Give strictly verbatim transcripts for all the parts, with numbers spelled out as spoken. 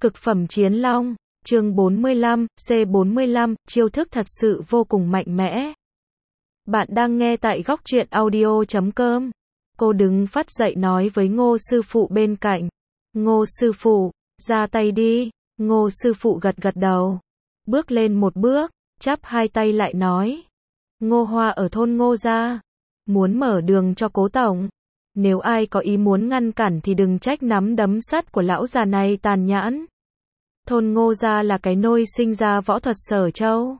Cực phẩm chiến long, chương bốn mươi lăm, C bốn mươi lăm, chiêu thức thật sự vô cùng mạnh mẽ. Bạn đang nghe tại góc truyện audio chấm com. Cô đứng phắt dậy nói với Ngô sư phụ bên cạnh. Ngô sư phụ, ra tay đi. Ngô sư phụ gật gật đầu. Bước lên một bước, chắp hai tay lại nói. Ngô Hoa ở thôn Ngô gia. Muốn mở đường cho Cố tổng. Nếu ai có ý muốn ngăn cản thì đừng trách nắm đấm sắt của lão già này tàn nhẫn. Thôn Ngô gia là cái nôi sinh ra võ thuật Sở Châu.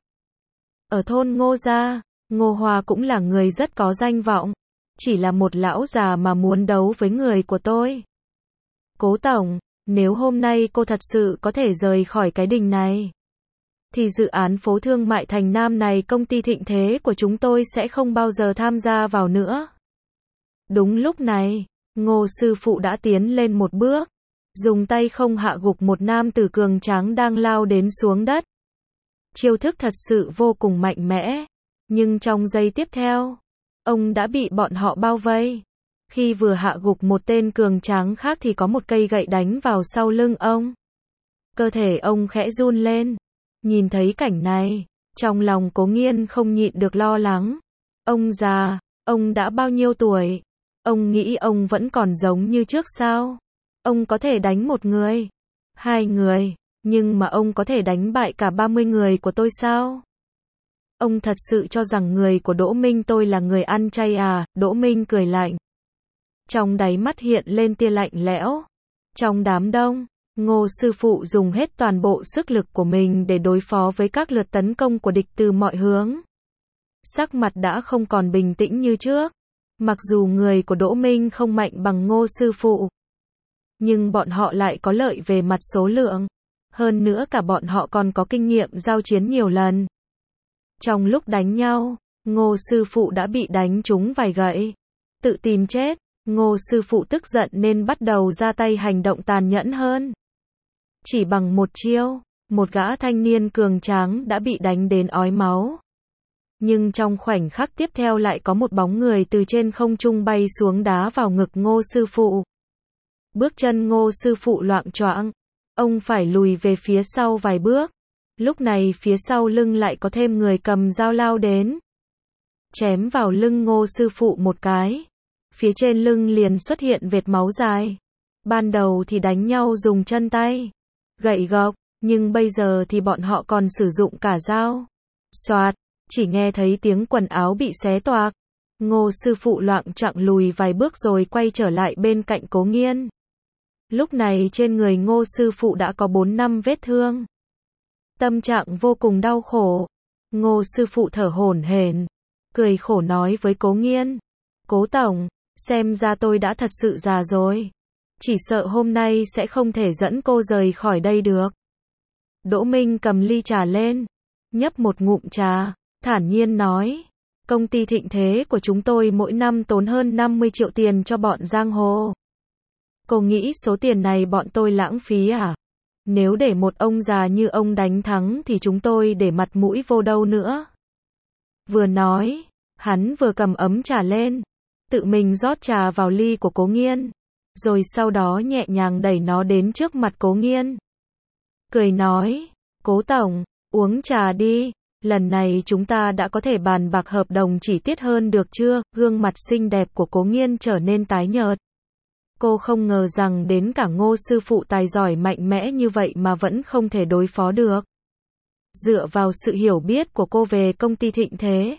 Ở thôn Ngô gia, Ngô Hoa cũng là người rất có danh vọng. Chỉ là một lão già mà muốn đấu với người của tôi. Cố tổng, nếu hôm nay cô thật sự có thể rời khỏi cái đình này, thì dự án phố thương mại Thành Nam này công ty Thịnh Thế của chúng tôi sẽ không bao giờ tham gia vào nữa. Đúng lúc này, Ngô sư phụ đã tiến lên một bước, dùng tay không hạ gục một nam tử cường tráng đang lao đến xuống đất. Chiêu thức thật sự vô cùng mạnh mẽ, nhưng trong giây tiếp theo, ông đã bị bọn họ bao vây. Khi vừa hạ gục một tên cường tráng khác thì có một cây gậy đánh vào sau lưng ông. Cơ thể ông khẽ run lên. Nhìn thấy cảnh này, trong lòng Cố Nghiên không nhịn được lo lắng. Ông già, ông đã bao nhiêu tuổi? Ông nghĩ ông vẫn còn giống như trước sao? Ông có thể đánh một người, hai người, nhưng mà ông có thể đánh bại cả ba mươi người của tôi sao? Ông thật sự cho rằng người của Đỗ Minh tôi là người ăn chay à? Đỗ Minh cười lạnh. Trong đáy mắt hiện lên tia lạnh lẽo. Trong đám đông, Ngô sư phụ dùng hết toàn bộ sức lực của mình để đối phó với các lượt tấn công của địch từ mọi hướng. Sắc mặt đã không còn bình tĩnh như trước. Mặc dù người của Đỗ Minh không mạnh bằng Ngô sư phụ, nhưng bọn họ lại có lợi về mặt số lượng. Hơn nữa cả bọn họ còn có kinh nghiệm giao chiến nhiều lần. Trong lúc đánh nhau, Ngô sư phụ đã bị đánh trúng vài gậy. Tự tìm chết, Ngô sư phụ tức giận nên bắt đầu ra tay hành động tàn nhẫn hơn. Chỉ bằng một chiêu, một gã thanh niên cường tráng đã bị đánh đến ói máu. Nhưng trong khoảnh khắc tiếp theo lại có một bóng người từ trên không trung bay xuống đá vào ngực Ngô sư phụ. Bước chân Ngô sư phụ loạng choạng, ông phải lùi về phía sau vài bước. Lúc này phía sau lưng lại có thêm người cầm dao lao đến. Chém vào lưng Ngô sư phụ một cái. Phía trên lưng liền xuất hiện vệt máu dài. Ban đầu thì đánh nhau dùng chân tay, gậy gộc, nhưng bây giờ thì bọn họ còn sử dụng cả dao. Xoạt, chỉ nghe thấy tiếng quần áo bị xé toạc. Ngô sư phụ loạng choạng lùi vài bước rồi quay trở lại bên cạnh Cố Nghiên. Lúc này trên người Ngô sư phụ đã có bốn năm vết thương. Tâm trạng vô cùng đau khổ. Ngô sư phụ thở hổn hển, cười khổ nói với Cố Nghiên. Cố tổng, xem ra tôi đã thật sự già rồi. Chỉ sợ hôm nay sẽ không thể dẫn cô rời khỏi đây được. Đỗ Minh cầm ly trà lên, nhấp một ngụm trà, thản nhiên nói. Công ty Thịnh Thế của chúng tôi mỗi năm tốn hơn năm mươi triệu tiền cho bọn giang hồ. Cô nghĩ số tiền này bọn tôi lãng phí à? Nếu để một ông già như ông đánh thắng thì chúng tôi để mặt mũi vô đâu nữa. Vừa nói, hắn vừa cầm ấm trà lên, tự mình rót trà vào ly của Cố Nghiên, rồi sau đó nhẹ nhàng đẩy nó đến trước mặt Cố Nghiên. Cười nói, Cố tổng, uống trà đi, lần này chúng ta đã có thể bàn bạc hợp đồng chi tiết hơn được chưa? Gương mặt xinh đẹp của Cố Nghiên trở nên tái nhợt. Cô không ngờ rằng đến cả Ngô sư phụ tài giỏi mạnh mẽ như vậy mà vẫn không thể đối phó được. Dựa vào sự hiểu biết của cô về công ty Thịnh Thế,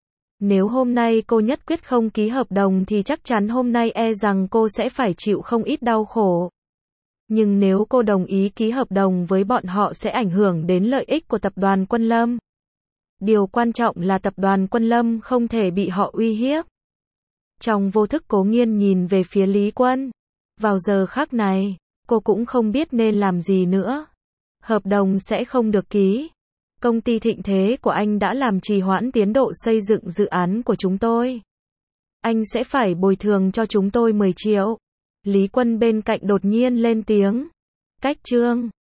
nếu hôm nay cô nhất quyết không ký hợp đồng thì chắc chắn hôm nay e rằng cô sẽ phải chịu không ít đau khổ. Nhưng nếu cô đồng ý ký hợp đồng với bọn họ sẽ ảnh hưởng đến lợi ích của tập đoàn Quân Lâm. Điều quan trọng là tập đoàn Quân Lâm không thể bị họ uy hiếp. Trong vô thức Cố Nghiên nhìn về phía Lý Quân. Vào giờ khắc này, cô cũng không biết nên làm gì nữa. Hợp đồng sẽ không được ký. Công ty Thịnh Thế của anh đã làm trì hoãn tiến độ xây dựng dự án của chúng tôi. Anh sẽ phải bồi thường cho chúng tôi mười triệu. Lý Quân bên cạnh đột nhiên lên tiếng. Cách chương